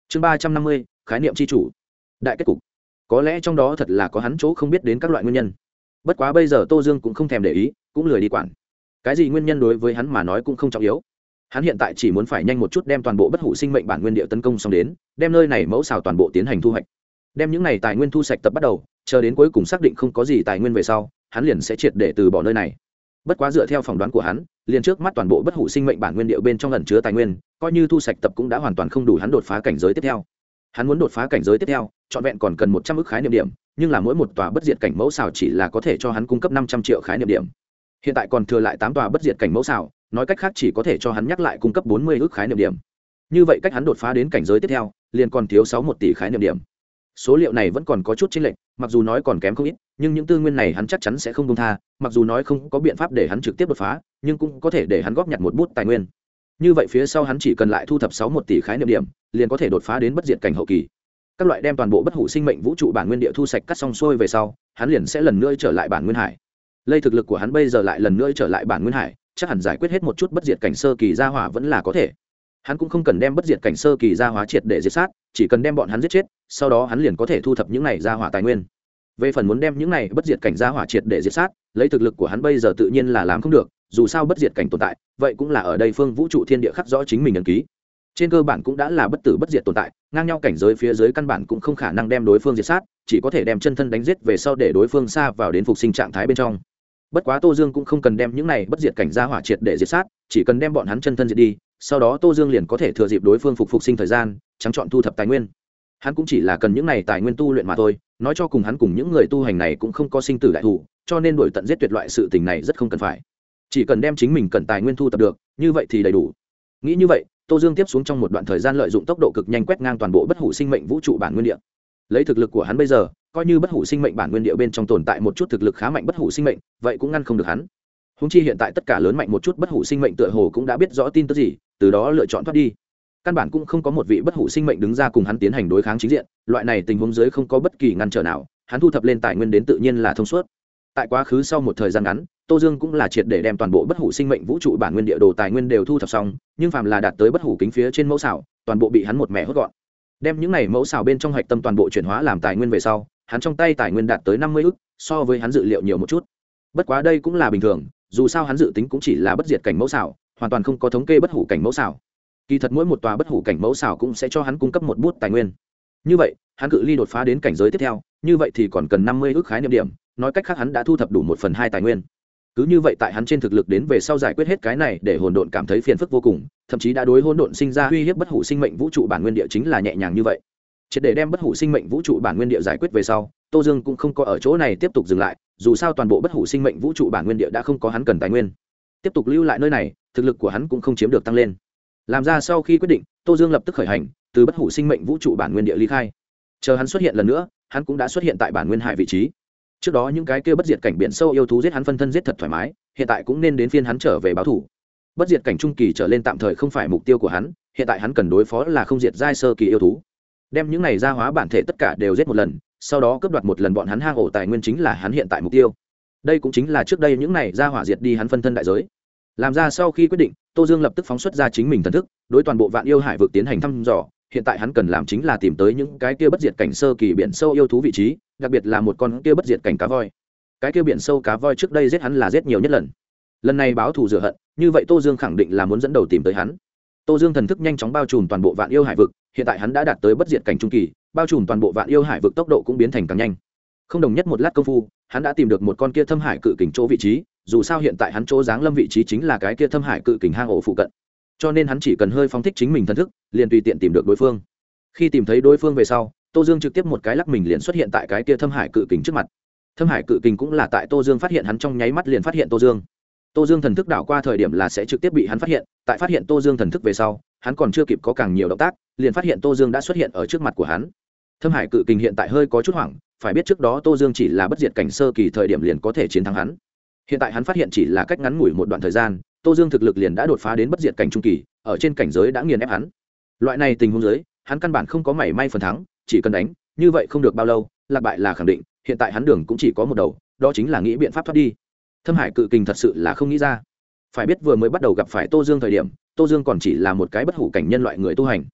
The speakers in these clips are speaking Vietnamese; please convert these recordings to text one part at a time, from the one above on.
chương 350, khái niệm c h i chủ đại kết cục. Có lẽ trong đó thật là có hắn chỗ không biết đến các loại nguyên nhân, bất quá bây giờ Tô Dương cũng không thèm để ý, cũng lười đi quản cái gì nguyên nhân, đối với hắn mà nói cũng không trọng yếu. Hắn hiện tại chỉ muốn phải nhanh một chút đem toàn bộ bất hủ sinh mệnh bản nguyên địa tấn công xong đến, đem nơi này mẫu xào toàn bộ tiến hành thu hoạch, đem những này tài nguyên thu sạch tập bắt đầu, chờ đến cuối cùng xác định không có gì tài nguyên về sau, hắn liền sẽ triệt để từ bỏ nơi này. Bất quá dựa theo phỏng đoán của hắn, liền trước mắt toàn bộ bất hủ sinh mệnh bản nguyên địa bên trong ẩn chứa tài nguyên, coi như thu sạch tập cũng đã hoàn toàn không đủ hắn đột phá cảnh giới tiếp theo. Hắn muốn đột phá cảnh giới tiếp theo, trọn vẹn còn cần 100 ức khái niệm điểm, nhưng là mỗi một tòa bất diệt cảnh mẫu xào chỉ là có thể cho hắn cung cấp 500 triệu khái niệm điểm. Hiện tại còn thừa lại 8 tòa bất diệt cảnh mẫu xào, nói cách khác chỉ có thể cho hắn nhắc lại cung cấp 40 ức khái niệm điểm. Như vậy cách hắn đột phá đến cảnh giới tiếp theo, liền còn thiếu 61 tỷ khái niệm điểm. Số liệu này vẫn còn có chút chênh lệch, mặc dù nói còn kém không ít, nhưng những tư nguyên này hắn chắc chắn sẽ không buông tha, mặc dù nói không có biện pháp để hắn trực tiếp đột phá, nhưng cũng có thể để hắn góp nhặt một bút tài nguyên. Như vậy phía sau hắn chỉ cần lại thu thập 61 tỷ khái niệm điểm, liền có thể đột phá đến bất diệt cảnh hậu kỳ. Các loại đem toàn bộ bất hủ sinh mệnh vũ trụ bản nguyên địa thu sạch cắt xong xuôi về sau, hắn liền sẽ lần nữa trở lại bản nguyên hải. Lây thực lực của hắn bây giờ lại lần nữa trở lại bản nguyên hải, chắc hẳn giải quyết hết một chút bất diệt cảnh sơ kỳ gia hỏa vẫn là có thể. Hắn cũng không cần đem bất diệt cảnh sơ kỳ gia hóa triệt để diệt sát, chỉ cần đem bọn hắn giết chết, sau đó hắn liền có thể thu thập những này gia hỏa tài nguyên. Về phần muốn đem những này bất diệt cảnh gia hỏa triệt để diệt sát, lấy thực lực của hắn bây giờ tự nhiên là làm không được, dù sao bất diệt cảnh tồn tại, vậy cũng là ở đây phương vũ trụ thiên địa khắc rõ chính mình ấn ký. Trên cơ bản cũng đã là bất tử bất diệt tồn tại, ngang nhau cảnh giới phía dưới căn bản cũng không khả năng đem đối phương diệt sát, chỉ có thể đem chân thân đánh giết về sau để đối phương xa vào đến phục sinh trạng thái bên trong. Bất quá Tô Dương cũng không cần đem những này bất diệt cảnh gia hỏa triệt để diệt sát, chỉ cần đem bọn hắn chân thân diệt đi, sau đó Tô Dương liền có thể thừa dịp đối phương phục sinh thời gian, trắng chọn thu thập tài nguyên. Hắn cũng chỉ là cần những này tài nguyên tu luyện mà thôi, nói cho cùng hắn cùng những người tu hành này cũng không có sinh tử đại thủ, cho nên đuổi tận giết tuyệt loại sự tình này rất không cần phải. Chỉ cần đem chính mình cần tài nguyên thu tập được, như vậy thì đầy đủ. Nghĩ như vậy, Tô Dương tiếp xuống trong một đoạn thời gian lợi dụng tốc độ cực nhanh quét ngang toàn bộ bất hủ sinh mệnh vũ trụ bản nguyên địa. Lấy thực lực của hắn bây giờ, coi như bất hủ sinh mệnh bản nguyên địa bên trong tồn tại một chút thực lực khá mạnh bất hủ sinh mệnh, vậy cũng ngăn không được hắn. Huống chi hiện tại tất cả lớn mạnh một chút bất hủ sinh mệnh tựa hồ cũng đã biết rõ tin tức gì, từ đó lựa chọn thoát đi. Căn bản cũng không có một vị bất hủ sinh mệnh đứng ra cùng hắn tiến hành đối kháng chính diện, loại này tình huống dưới không có bất kỳ ngăn trở nào, hắn thu thập lên tài nguyên đến tự nhiên là thông suốt. Tại quá khứ sau một thời gian ngắn, Tô Dương cũng là triệt để đem toàn bộ bất hủ sinh mệnh vũ trụ bản nguyên địa đồ tài nguyên đều thu thập xong, nhưng phàm là đạt tới bất hủ kính phía trên mẫu xảo, toàn bộ bị hắn một mẻ hốt gọn. Đem những này mẫu xảo bên trong hạch tâm toàn bộ chuyển hóa làm tài nguyên về sau, hắn trong tay tài nguyên đạt tới 50 ức, so với hắn dự liệu nhiều một chút. Bất quá đây cũng là bình thường, dù sao hắn dự tính cũng chỉ là bất diệt cảnh mẫu xảo, hoàn toàn không có thống kê bất hủ cảnh mẫu xảo. Kỳ thật mỗi một tòa bất hủ cảnh mẫu xảo cũng sẽ cho hắn cung cấp một bút tài nguyên. Như vậy, hắn cự ly đột phá đến cảnh giới tiếp theo, như vậy thì còn cần 50 ức khái niệm điểm, nói cách khác hắn đã thu thập đủ 1/2 tài nguyên. Cứ như vậy tại hắn trên thực lực đến về sau giải quyết hết cái này để hỗn độn cảm thấy phiền phức vô cùng, thậm chí đã đối hỗn độn sinh ra uy hiếp bất hủ sinh mệnh vũ trụ bản nguyên địa chính là nhẹ nhàng như vậy. Chỉ để đem bất hủ sinh mệnh vũ trụ bản nguyên địa giải quyết về sau, Tô Dương cũng không có ở chỗ này tiếp tục dừng lại, dù sao toàn bộ bất hủ sinh mệnh vũ trụ bản nguyên địa đã không có hắn cần tài nguyên. Tiếp tục lưu lại nơi này, thực lực của hắn cũng không chiếm được tăng lên. Làm ra sau khi quyết định, Tô Dương lập tức khởi hành, từ bất hủ sinh mệnh vũ trụ bản nguyên địa ly khai. Chờ hắn xuất hiện lần nữa, hắn cũng đã xuất hiện tại bản nguyên hải vị trí. Trước đó những cái kia bất diệt cảnh biển sâu yêu thú giết hắn phân thân giết thật thoải mái, hiện tại cũng nên đến phiên hắn trở về báo thù. Bất diệt cảnh trung kỳ trở lên tạm thời không phải mục tiêu của hắn, hiện tại hắn cần đối phó là không diệt giai sơ kỳ yêu thú. Đem những này gia hóa bản thể tất cả đều giết một lần, sau đó cướp đoạt một lần bọn hắn hang ổ tài nguyên chính là hắn hiện tại mục tiêu. Đây cũng chính là trước đây những này gia hỏa diệt đi hắn phân thân đại giới. Làm ra sau khi quyết định, Tô Dương lập tức phóng xuất ra chính mình thần thức, đối toàn bộ vạn yêu hải vực tiến hành thăm dò. Hiện tại hắn cần làm chính là tìm tới những cái kia bất diệt cảnh sơ kỳ biển sâu yêu thú vị trí, đặc biệt là một con kia bất diệt cảnh cá voi. Cái kia biển sâu cá voi trước đây giết hắn là giết nhiều nhất lần. Lần này báo thù rửa hận, như vậy Tô Dương khẳng định là muốn dẫn đầu tìm tới hắn. Tô Dương thần thức nhanh chóng bao trùm toàn bộ vạn yêu hải vực, hiện tại hắn đã đạt tới bất diệt cảnh trung kỳ, bao trùm toàn bộ vạn yêu hải vực tốc độ cũng biến thành càng nhanh. Không đồng nhất một lát công phu, hắn đã tìm được một con kia thâm hải cự kình chỗ vị trí, dù sao hiện tại hắn chỗ giáng lâm vị trí chính là cái kia thâm hải cự kình hang ổ phụ cận. Cho nên hắn chỉ cần hơi phóng thích chính mình thần thức, liền tùy tiện tìm được đối phương. Khi tìm thấy đối phương về sau, Tô Dương trực tiếp một cái lắc mình liền xuất hiện tại cái kia thâm hải cự kình trước mặt. Thâm hải cự kình cũng là tại Tô Dương phát hiện hắn trong nháy mắt liền phát hiện Tô Dương. Tô Dương thần thức đảo qua thời điểm là sẽ trực tiếp bị hắn phát hiện, tại phát hiện Tô Dương thần thức về sau, hắn còn chưa kịp có càng nhiều động tác, liền phát hiện Tô Dương đã xuất hiện ở trước mặt của hắn. Thâm hải cự kình hiện tại hơi có chút hoảng, phải biết trước đó Tô Dương chỉ là bất diệt cảnh sơ kỳ thời điểm liền có thể chiến thắng hắn. Hiện tại hắn phát hiện chỉ là cách ngắn ngủi một đoạn thời gian, Tô Dương thực lực liền đã đột phá đến bất diệt cảnh trung kỳ, ở trên cảnh giới đã nghiền ép hắn. Loại này tình huống dưới, hắn căn bản không có mảy may phần thắng, chỉ cần đánh, như vậy không được bao lâu, lạc bại là khẳng định, hiện tại hắn đường cũng chỉ có một đầu, đó chính là nghĩ biện pháp thoát đi. Thâm hải cự kình thật sự là không nghĩ ra. Phải biết vừa mới bắt đầu gặp phải Tô Dương thời điểm, Tô Dương còn chỉ là một cái bất hủ cảnh nhân loại người tu hành.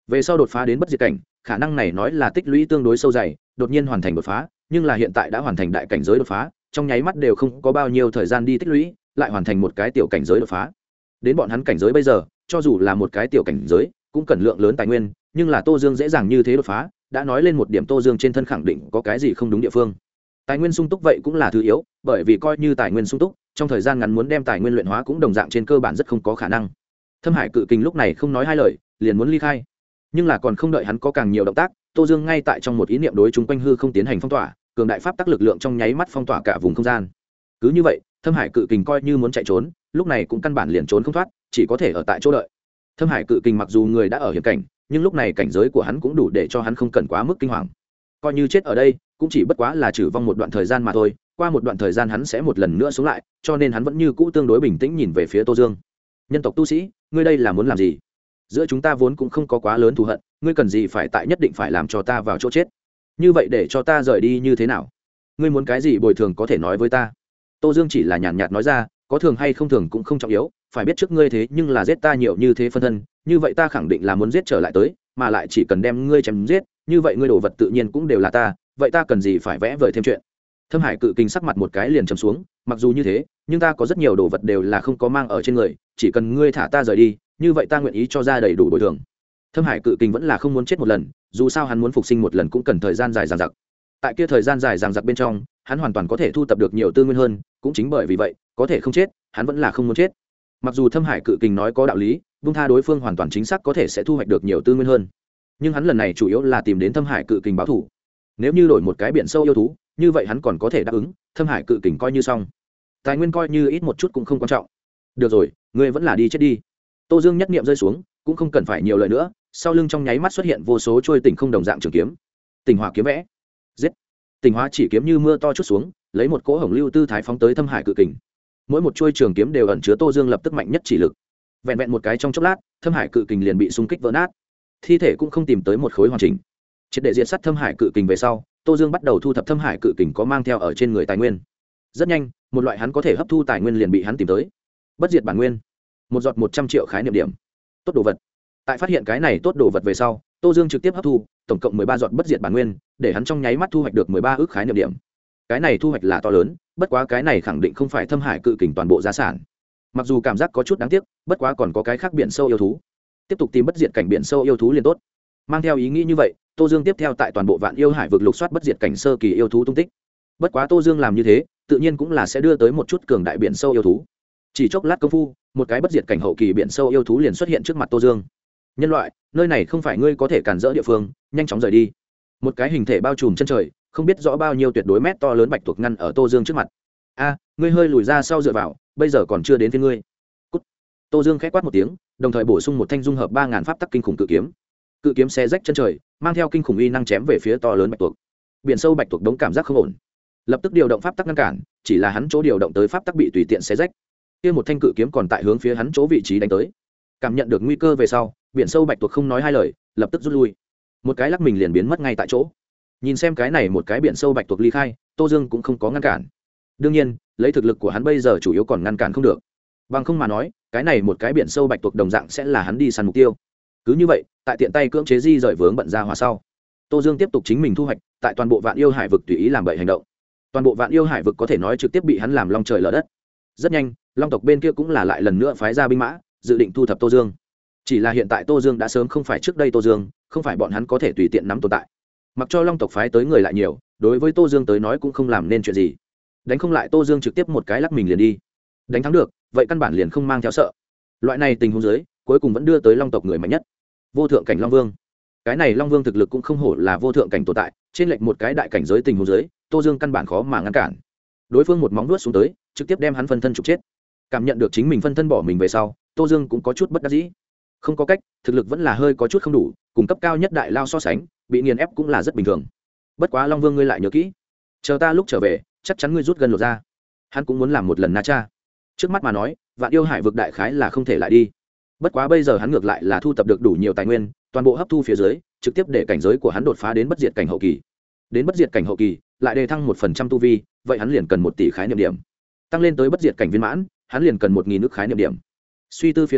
về sau đột phá đến bất diệt cảnh, khả năng này nói là tích lũy tương đối sâu dày, đột nhiên hoàn thành đột phá, nhưng là hiện tại đã hoàn thành đại cảnh giới đột phá, trong nháy mắt đều không có bao nhiêu thời gian đi tích lũy, lại hoàn thành một cái tiểu cảnh giới đột phá. Đến bọn hắn cảnh giới bây giờ, cho dù là một cái tiểu cảnh giới, cũng cần lượng lớn tài nguyên, nhưng là Tô Dương dễ dàng như thế đột phá, đã nói lên một điểm Tô Dương trên thân khẳng định có cái gì không đúng địa phương. Tài nguyên sung túc vậy cũng là thứ yếu, bởi vì coi như tài nguyên sung túc, trong thời gian ngắn muốn đem tài nguyên luyện hóa cũng đồng dạng trên cơ bản rất không có khả năng. Thâm Hải Cự Kình lúc này không nói hai lời, liền muốn ly khai. Nhưng là còn không đợi hắn có càng nhiều động tác, Tô Dương ngay tại trong một ý niệm đối chúng quanh hư không tiến hành phong tỏa, cường đại pháp tắc lực lượng trong nháy mắt phong tỏa cả vùng không gian. Cứ như vậy, Thâm Hải Cự Kình coi như muốn chạy trốn, lúc này cũng căn bản liền trốn không thoát, chỉ có thể ở tại chỗ đợi. Thâm Hải Cự Kình mặc dù người đã ở hiểm cảnh, nhưng lúc này cảnh giới của hắn cũng đủ để cho hắn không cần quá mức kinh hoàng. Coi như chết ở đây, cũng chỉ bất quá là trừ vong một đoạn thời gian mà thôi, qua một đoạn thời gian hắn sẽ một lần nữa sống lại, cho nên hắn vẫn như cũ tương đối bình tĩnh nhìn về phía Tô Dương. Nhân tộc tu sĩ, ngươi đây là muốn làm gì? Giữa chúng ta vốn cũng không có quá lớn thù hận, ngươi cần gì phải tại nhất định phải làm cho ta vào chỗ chết? Như vậy để cho ta rời đi như thế nào? Ngươi muốn cái gì bồi thường có thể nói với ta. Tô Dương chỉ là nhàn nhạt nói ra, có thường hay không thường cũng không trọng yếu, phải biết trước ngươi thế nhưng là giết ta nhiều như thế phân thân, như vậy ta khẳng định là muốn giết trở lại tới, mà lại chỉ cần đem ngươi chém giết, như vậy ngươi đồ vật tự nhiên cũng đều là ta, vậy ta cần gì phải vẽ vời thêm chuyện. Thâm Hải Cự Kình sắc mặt một cái liền trầm xuống, mặc dù như thế, nhưng ta có rất nhiều đồ vật đều là không có mang ở trên người, chỉ cần ngươi thả ta rời đi, như vậy ta nguyện ý cho ra đầy đủ bồi thường. Thâm Hải Cự Kình vẫn là không muốn chết một lần, dù sao hắn muốn phục sinh một lần cũng cần thời gian dài dằng dặc. Tại kia thời gian dài dằng dặc bên trong, hắn hoàn toàn có thể thu tập được nhiều tư nguyên hơn, cũng chính bởi vì vậy, có thể không chết, hắn vẫn là không muốn chết. Mặc dù Thâm Hải Cự Kình nói có đạo lý, buông tha đối phương hoàn toàn chính xác có thể sẽ thu hoạch được nhiều tư nguyên hơn, nhưng hắn lần này chủ yếu là tìm đến Thâm Hải Cự Kình báo thù. Nếu như đổi một cái biển sâu yêu thú, như vậy hắn còn có thể đáp ứng, Thâm Hải Cự Kình coi như xong, tài nguyên coi như ít một chút cũng không quan trọng. Được rồi, ngươi vẫn là đi chết đi. Tô Dương nhất niệm rơi xuống, cũng không cần phải nhiều lời nữa, sau lưng trong nháy mắt xuất hiện vô số trôi tỉnh không đồng dạng trường kiếm. Tỉnh Hỏa kiếm vẽ, giết. Tỉnh Hóa chỉ kiếm như mưa to chút xuống, lấy một cỗ hồng lưu tư thái phóng tới Thâm Hải Cự Kình. Mỗi một chuôi trường kiếm đều ẩn chứa Tô Dương lập tức mạnh nhất chỉ lực. Vẹn vẹn một cái trong chốc lát, Thâm Hải Cự Kình liền bị xung kích vỡ nát, thi thể cũng không tìm tới một khối hoàn chỉnh. Triệt để diệt sát Thâm Hải Cự Kình về sau, Tô Dương bắt đầu thu thập Thâm Hải Cự Kình có mang theo ở trên người tài nguyên. Rất nhanh, một loại hắn có thể hấp thu tài nguyên liền bị hắn tìm tới. Bất diệt bản nguyên, một giọt 100 triệu khái niệm điểm. Tốt đồ vật. Tại phát hiện cái này tốt đồ vật về sau, Tô Dương trực tiếp hấp thu, tổng cộng 13 giọt bất diệt bản nguyên, để hắn trong nháy mắt thu hoạch được 13 ức khái niệm điểm. Cái này thu hoạch là to lớn, bất quá cái này khẳng định không phải Thâm Hải Cự Kình toàn bộ gia sản. Mặc dù cảm giác có chút đáng tiếc, bất quá còn có cái khác biển sâu yêu thú. Tiếp tục tìm bất diệt cảnh biển sâu yêu thú liền tốt. Mang theo ý nghĩ như vậy, Tô Dương tiếp theo tại toàn bộ Vạn Yêu Hải vực lục soát bất diệt cảnh sơ kỳ yêu thú tung tích. Bất quá Tô Dương làm như thế, tự nhiên cũng là sẽ đưa tới một chút cường đại biển sâu yêu thú. Chỉ chốc lát công phu, một cái bất diệt cảnh hậu kỳ biển sâu yêu thú liền xuất hiện trước mặt Tô Dương. Nhân loại, nơi này không phải ngươi có thể cản rỡ địa phương, nhanh chóng rời đi. Một cái hình thể bao trùm chân trời, không biết rõ bao nhiêu tuyệt đối mét to lớn bạch tuộc ngăn ở Tô Dương trước mặt. A, ngươi hơi lùi ra sau dựa vào, bây giờ còn chưa đến phiên ngươi. Cút. Tô Dương khẽ quát một tiếng, đồng thời bổ sung một thanh dung hợp 3000 pháp tắc kinh khủng cự kiếm. Cự kiếm xé rách chân trời, mang theo kinh khủng uy năng chém về phía to lớn bạch tuộc. Biển sâu bạch tuộc đống cảm giác không ổn, lập tức điều động pháp tắc ngăn cản, chỉ là hắn chỗ điều động tới pháp tắc bị tùy tiện xé rách. Kia một thanh cự kiếm còn tại hướng phía hắn chỗ vị trí đánh tới. Cảm nhận được nguy cơ về sau, biển sâu bạch tuộc không nói hai lời, lập tức rút lui. Một cái lắc mình liền biến mất ngay tại chỗ. Nhìn xem cái này một cái biển sâu bạch tuộc ly khai, Tô Dương cũng không có ngăn cản. Đương nhiên, lấy thực lực của hắn bây giờ chủ yếu còn ngăn cản không được. Bằng không mà nói, cái này một cái biển sâu bạch tuộc đồng dạng sẽ là hắn đi săn mục tiêu. Cứ như vậy, tại tiện tay cưỡng chế di rời vướng bận ra hòa sau, Tô Dương tiếp tục chính mình thu hoạch, tại toàn bộ Vạn Yêu Hải vực tùy ý làm bậy hành động. Toàn bộ Vạn Yêu Hải vực có thể nói trực tiếp bị hắn làm long trời lở đất. Rất nhanh, Long tộc bên kia cũng là lại lần nữa phái ra binh mã, dự định thu thập Tô Dương. Chỉ là hiện tại Tô Dương đã sớm không phải trước đây Tô Dương, không phải bọn hắn có thể tùy tiện nắm tồn tại. Mặc cho Long tộc phái tới người lại nhiều, đối với Tô Dương tới nói cũng không làm nên chuyện gì. Đánh không lại Tô Dương trực tiếp một cái lắc mình liền đi. Đánh thắng được, vậy căn bản liền không mang theo sợ. Loại này tình huống dưới, cuối cùng vẫn đưa tới Long tộc người mạnh nhất, vô thượng cảnh Long Vương. Cái này Long Vương thực lực cũng không hổ là vô thượng cảnh tồn tại, trên lệch một cái đại cảnh giới tình huống dưới, Tô Dương căn bản khó mà ngăn cản. Đối phương một móng vuốt xuống tới, trực tiếp đem hắn phân thân trục chết. Cảm nhận được chính mình phân thân bỏ mình về sau, Tô Dương cũng có chút bất đắc dĩ. Không có cách, thực lực vẫn là hơi có chút không đủ, cùng cấp cao nhất đại lao so sánh, bị nghiền ép cũng là rất bình thường. Bất quá Long Vương ngươi lại nhớ kỹ, chờ ta lúc trở về, chắc chắn ngươi rút gần lột ra. Hắn cũng muốn làm một lần na cha. Trước mắt mà nói, Vạn Yêu Hải vực đại khái là không thể lại đi. Bất quá bây giờ hắn ngược lại là thu tập được đủ nhiều tài nguyên, toàn bộ hấp thu phía dưới, trực tiếp để cảnh giới của hắn đột phá đến bất diệt cảnh hậu kỳ. Đến bất diệt cảnh hậu kỳ, lại đề thăng 1% tu vi, vậy hắn liền cần 1 tỷ khái niệm điểm. Tăng lên tới bất diệt cảnh viên mãn, hắn liền cần 1000 ức khái niệm điểm. Suy tư phía dưới,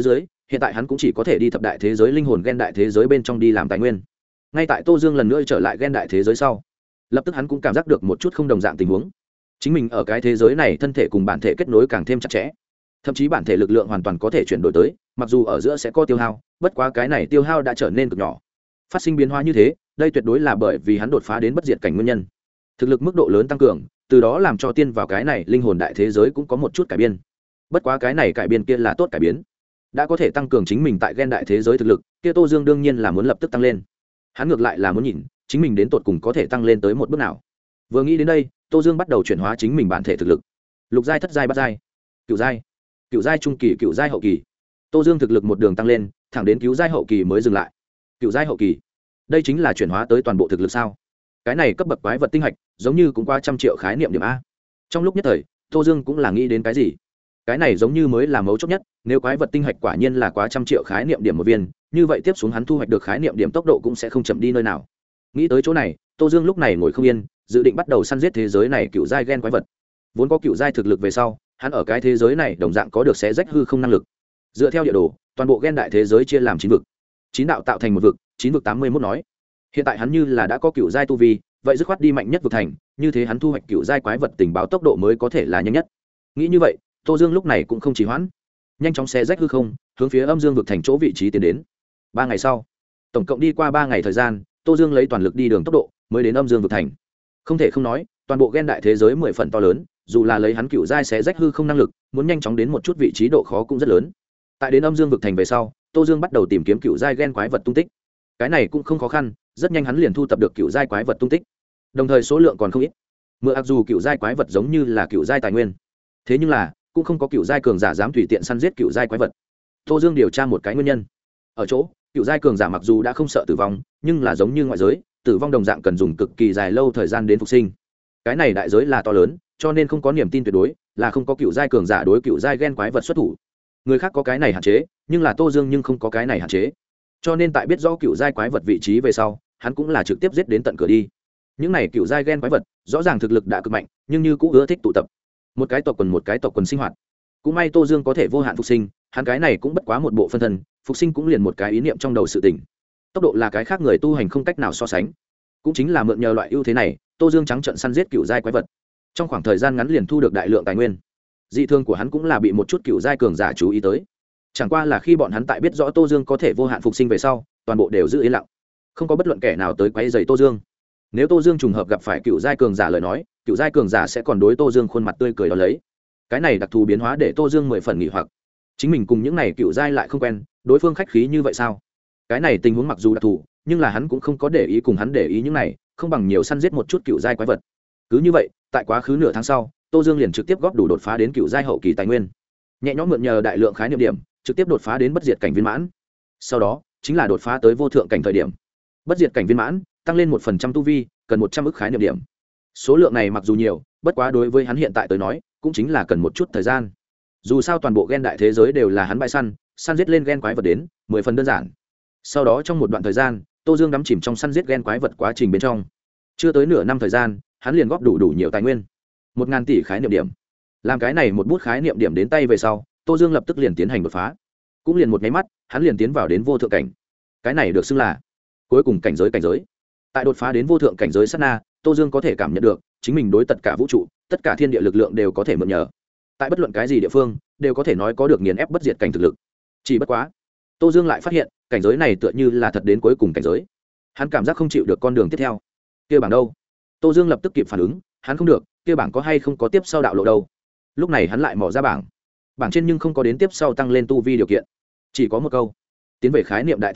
hiện tại hắn cũng chỉ có thể đi thập đại thế giới linh hồn gen đại thế giới bên trong đi làm tài nguyên. Ngay tại Tô Dương lần nữa trở lại gen đại thế giới sau, lập tức hắn cũng cảm giác được một chút không đồng dạng tình huống. Chính mình ở cái thế giới này thân thể cùng bản thể kết nối càng thêm chặt chẽ, thậm chí bản thể lực lượng hoàn toàn có thể chuyển đổi tới, mặc dù ở giữa sẽ có tiêu hao, bất quá cái này tiêu hao đã trở nên cực nhỏ. Phát sinh biến hóa như thế, đây tuyệt đối là bởi vì hắn đột phá đến bất diệt cảnh nguyên nhân. Thực lực mức độ lớn tăng cường, từ đó làm cho tiên vào cái này linh hồn đại thế giới cũng có một chút cải biến. Bất quá cái này cải biến kia là tốt cải biến, đã có thể tăng cường chính mình tại gen đại thế giới thực lực, kia Tô Dương đương nhiên là muốn lập tức tăng lên. Hắn ngược lại là muốn nhìn chính mình đến tột cùng có thể tăng lên tới một bước nào. Vừa nghĩ đến đây, Tô Dương bắt đầu chuyển hóa chính mình bản thể thực lực. Lục giai, thất giai, bát giai, cửu giai trung kỳ, cửu giai hậu kỳ. Tô Dương thực lực một đường tăng lên, thẳng đến cửu giai hậu kỳ mới dừng lại. Cửu giai hậu kỳ, đây chính là chuyển hóa tới toàn bộ thực lực sao? Cái này cấp bậc quái vật tinh hạch, giống như cũng qua 100 triệu khái niệm điểm a. Trong lúc nhất thời, Tô Dương cũng là nghĩ đến cái gì? Cái này giống như mới là mấu chốt nhất, nếu quái vật tinh hạch quả nhiên là quá 100 triệu khái niệm điểm một viên, như vậy tiếp xuống hắn thu hoạch được khái niệm điểm tốc độ cũng sẽ không chậm đi nơi nào. Nghĩ tới chỗ này, Tô Dương lúc này ngồi không yên, dự định bắt đầu săn giết thế giới này cựu giai gen quái vật. Vốn có cựu giai thực lực về sau, hắn ở cái thế giới này đồng dạng có được xé rách hư không năng lực. Dựa theo địa đồ, toàn bộ gen đại thế giới chia làm 9 vực, 9 đạo tạo thành một vực, 9 vực 81 nói. Hiện tại hắn như là đã có cựu giai tu vi, vậy dứt khoát đi mạnh nhất vực thành, như thế hắn thu hoạch cựu giai quái vật tình báo tốc độ mới có thể là nhanh nhất. Nghĩ như vậy, Tô Dương lúc này cũng không trì hoãn, nhanh chóng xé rách hư không, hướng phía âm dương vực thành chỗ vị trí tiến đến. 3 ngày sau, tổng cộng đi qua 3 ngày thời gian, Tô Dương lấy toàn lực đi đường tốc độ mới đến âm dương vực thành. Không thể không nói, toàn bộ gen đại thế giới 10 phần to lớn, dù là lấy hắn cựu giai xé rách hư không năng lực, muốn nhanh chóng đến một chút vị trí độ khó cũng rất lớn. Tại đến âm dương vực thành về sau, Tô Dương bắt đầu tìm kiếm cựu giai gen quái vật tung tích. Cái này cũng không khó khăn, rất nhanh hắn liền thu thập được cựu giai quái vật tung tích, đồng thời số lượng còn không ít. Mặc dù cựu giai quái vật giống như là cựu giai tài nguyên, thế nhưng là cũng không có cựu giai cường giả dám tùy tiện săn giết cựu giai quái vật. Tô Dương điều tra một cái nguyên nhân, ở chỗ cựu giai cường giả mặc dù đã không sợ tử vong, nhưng là giống như ngoại giới, tử vong đồng dạng cần dùng cực kỳ dài lâu thời gian đến phục sinh. Cái này đại giới là to lớn, cho nên không có niềm tin tuyệt đối, là không có cựu giai cường giả đối cựu giai gen quái vật xuất thủ. Người khác có cái này hạn chế, nhưng là Tô Dương nhưng không có cái này hạn chế. Cho nên tại biết rõ cựu giai quái vật vị trí về sau, hắn cũng là trực tiếp giết đến tận cửa đi. Những này cựu giai gen quái vật, rõ ràng thực lực đã cực mạnh, nhưng như cũng ưa thích tụ tập. Một cái tộc quần sinh hoạt. Cũng may Tô Dương có thể vô hạn phục sinh, hắn cái này cũng bất quá một bộ phân thân, phục sinh cũng liền một cái ý niệm trong đầu sự tỉnh. Tốc độ là cái khác người tu hành không cách nào so sánh. Cũng chính là mượn nhờ loại ưu thế này, Tô Dương trắng trợn săn giết cựu giai quái vật. Trong khoảng thời gian ngắn liền thu được đại lượng tài nguyên. Dị thương của hắn cũng là bị một chút cựu giai cường giả chú ý tới. Chẳng qua là khi bọn hắn tại biết rõ Tô Dương có thể vô hạn phục sinh về sau, toàn bộ đều giữ yên lặng, không có bất luận kẻ nào tới quấy rầy Tô Dương. Nếu Tô Dương trùng hợp gặp phải cựu giai cường giả lời nói, cựu giai cường giả sẽ còn đối Tô Dương khuôn mặt tươi cười đó lấy. Cái này đặc thù biến hóa để Tô Dương 10 phần nghỉ hoặc. Chính mình cùng những này cựu giai lại không quen, đối phương khách khí như vậy sao? Cái này tình huống mặc dù đặc thù, nhưng là hắn cũng không có để ý cùng hắn để ý những này, không bằng nhiều săn giết một chút cựu giai quái vật. Cứ như vậy, tại quá khứ nửa tháng sau, Tô Dương liền trực tiếp góp đủ đột phá đến cựu giai hậu kỳ tài nguyên. Nhẹ nhõm mượn nhờ đại lượng khái niệm điểm, trực tiếp đột phá đến bất diệt cảnh viên mãn. Sau đó, chính là đột phá tới vô thượng cảnh thời điểm. Bất diệt cảnh viên mãn, tăng lên 1% tu vi, cần 100 ức khái niệm điểm. Số lượng này mặc dù nhiều, bất quá đối với hắn hiện tại tới nói, cũng chính là cần một chút thời gian. Dù sao toàn bộ gen đại thế giới đều là hắn bãi săn giết lên gen quái vật đến, 10 phần đơn giản. Sau đó trong một đoạn thời gian, Tô Dương đắm chìm trong săn giết gen quái vật quá trình bên trong. Chưa tới nửa năm thời gian, hắn liền góp đủ nhiều tài nguyên, 1000 tỷ khái niệm điểm. Làm cái này một bút khái niệm điểm đến tay về sau, Tô Dương lập tức liền tiến hành đột phá. Cũng liền một cái mắt, hắn liền tiến vào đến vô thượng cảnh. Cái này được xưng là cuối cùng cảnh giới. Tại đột phá đến vô thượng cảnh giới sát na, Tô Dương có thể cảm nhận được chính mình đối tất cả vũ trụ, tất cả thiên địa lực lượng đều có thể mượn nhờ. Tại bất luận cái gì địa phương, đều có thể nói có được nghiền ép bất diệt cảnh thực lực. Chỉ bất quá, Tô Dương lại phát hiện, cảnh giới này tựa như là thật đến cuối cùng cảnh giới. Hắn cảm giác không chịu được con đường tiếp theo. Kia bảng đâu? Tô Dương lập tức kịp phản ứng, hắn không được, kia bảng có hay không có tiếp sau đạo lộ đâu. Lúc này hắn lại mò ra bảng trên nhưng không có đến tiếp sau tăng lên tu vi điều kiện, chỉ có một câu: tiến về khái niệm đại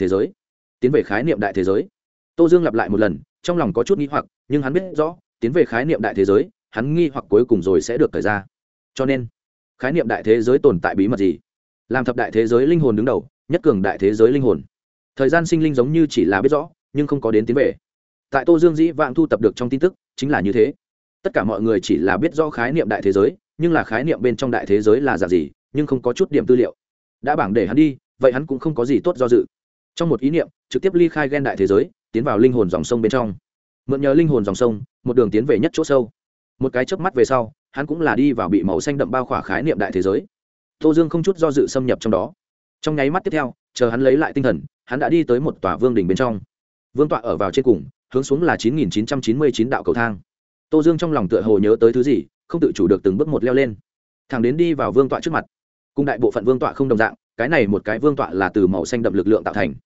thế giới. Tô Dương lặp lại một lần, trong lòng có chút nghi hoặc, nhưng hắn biết rõ, tiến về khái niệm đại thế giới, hắn nghi hoặc cuối cùng rồi sẽ được thời ra. Cho nên, khái niệm đại thế giới tồn tại bí mật gì? Làm thập đại thế giới linh hồn đứng đầu, nhất cường đại thế giới linh hồn, thời gian sinh linh giống như chỉ là biết rõ, nhưng không có đến tiến về. Tại Tô Dương dĩ vãng thu tập được trong tin tức, chính là như thế. Tất cả mọi người chỉ là biết rõ khái niệm đại thế giới, nhưng là khái niệm bên trong đại thế giới là dạng gì, nhưng không có chút điểm tư liệu. Đã bảng để hắn đi, vậy hắn cũng không có gì tốt do dự. Trong một ý niệm, trực tiếp ly khai gen đại thế giới, tiến vào linh hồn dòng sông bên trong. Mượn nhờ linh hồn dòng sông, một đường tiến về nhất chỗ sâu. Một cái chớp mắt về sau, hắn cũng là đi vào bị màu xanh đậm bao khỏa khái niệm đại thế giới. Tô Dương không chút do dự xâm nhập trong đó. Trong nháy mắt tiếp theo, chờ hắn lấy lại tinh thần, hắn đã đi tới một tòa vương đỉnh bên trong. Vương tọa ở vào trên cùng, hướng xuống là 9999 đạo cầu thang. Tô Dương trong lòng tựa hồ nhớ tới thứ gì, không tự chủ được từng bước một leo lên, thẳng đến đi vào vương tọa trước mặt. Cùng đại bộ phận vương tọa không đồng dạng, cái này một cái vương tọa là từ màu xanh đậm lực lượng tạo thành.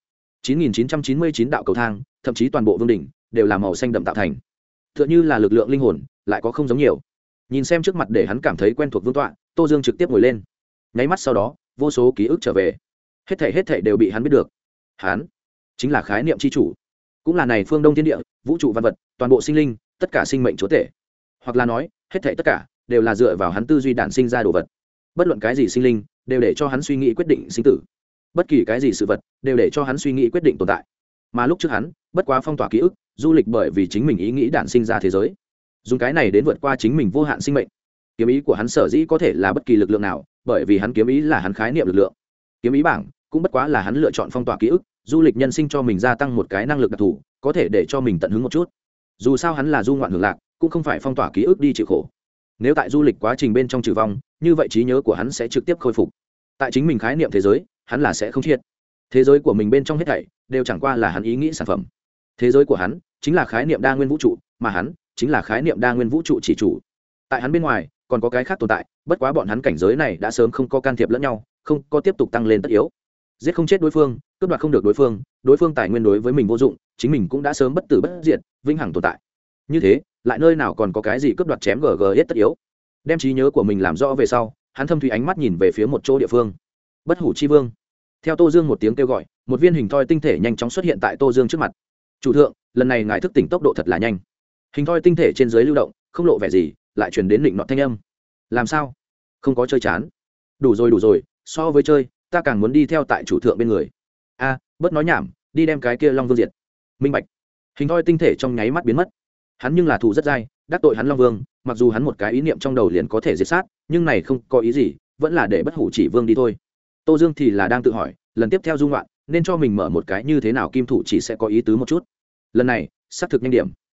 9999 đạo cầu thang, thậm chí toàn bộ vương đỉnh đều là màu xanh đậm tạo thành. Tựa như là lực lượng linh hồn, lại có không giống nhiều. Nhìn xem trước mặt để hắn cảm thấy quen thuộc vương tọa, Tô Dương trực tiếp ngồi lên. Nháy mắt sau đó, vô số ký ức trở về. Hết thảy đều bị hắn biết được. Hắn chính là khái niệm chi chủ, cũng là này phương Đông thiên địa, vũ trụ văn vật, toàn bộ sinh linh, tất cả sinh mệnh chúa tể. Hoặc là nói, hết thảy tất cả đều là dựa vào hắn tư duy đản sinh ra đồ vật. Bất luận cái gì sinh linh, đều để cho hắn suy nghĩ quyết định sinh tử. Bất kỳ cái gì sự vật, đều để cho hắn suy nghĩ quyết định tồn tại. Mà lúc trước hắn, bất quá phong tỏa ký ức, du lịch bởi vì chính mình ý nghĩ đản sinh ra thế giới, dùng cái này đến vượt qua chính mình vô hạn sinh mệnh. Kiếm ý của hắn sở dĩ có thể là bất kỳ lực lượng nào, bởi vì hắn kiếm ý là hắn khái niệm lực lượng. Kiếm ý bảng cũng bất quá là hắn lựa chọn phong tỏa ký ức, du lịch nhân sinh cho mình gia tăng một cái năng lực đặc thù, có thể để cho mình tận hứng một chút. Dù sao hắn là du ngoạn hưởng lạc, cũng không phải phong tỏa ký ức đi chịu khổ. Nếu tại du lịch quá trình bên trong trừ vong, như vậy trí nhớ của hắn sẽ trực tiếp khôi phục. Tại chính mình khái niệm thế giới, hắn là sẽ không chết. Thế giới của mình bên trong hết thảy đều chẳng qua là hắn ý nghĩ sản phẩm. Thế giới của hắn chính là khái niệm đa nguyên vũ trụ, mà hắn chính là khái niệm đa nguyên vũ trụ chỉ chủ. Tại hắn bên ngoài còn có cái khác tồn tại, bất quá bọn hắn cảnh giới này đã sớm không có can thiệp lẫn nhau, không có tiếp tục tăng lên tất yếu. Giết không chết đối phương, cướp đoạt không được đối phương tài nguyên đối với mình vô dụng, chính mình cũng đã sớm bất tử bất diệt, vĩnh hằng tồn tại. Như thế, lại nơi nào còn có cái gì cướp đoạt chém hết tất yếu. Đem trí nhớ của mình làm rõ về sau, hắn thâm thủy ánh mắt nhìn về phía một chỗ địa phương. Bất hủ chi vương. Theo Tô Dương một tiếng kêu gọi, một viên hình thoi tinh thể nhanh chóng xuất hiện tại Tô Dương trước mặt. Chủ thượng, lần này ngài thức tỉnh tốc độ thật là nhanh. Hình thoi tinh thể trên dưới lưu động, không lộ vẻ gì, lại truyền đến định nọ thanh âm. Làm sao? Không có chơi chán? Đủ rồi, so với chơi, ta càng muốn đi theo tại chủ thượng bên người. A, bớt nói nhảm, đi đem cái kia Long Vương diệt. Minh bạch. Hình thoi tinh thể trong nháy mắt biến mất. Hắn nhưng là thù rất dai, đắc tội hắn Long Vương, mặc dù hắn một cái ý niệm trong đầu liền có thể diệt sát, nhưng này không có ý gì, vẫn là để bất hủ chỉ vương đi thôi. Tô Dương thì là đang tự hỏi, lần tiếp theo dung loạn, nên cho mình mở một cái như thế nào kim thủ chỉ sẽ có ý tứ một chút. Lần này, xác thực nhanh điểm.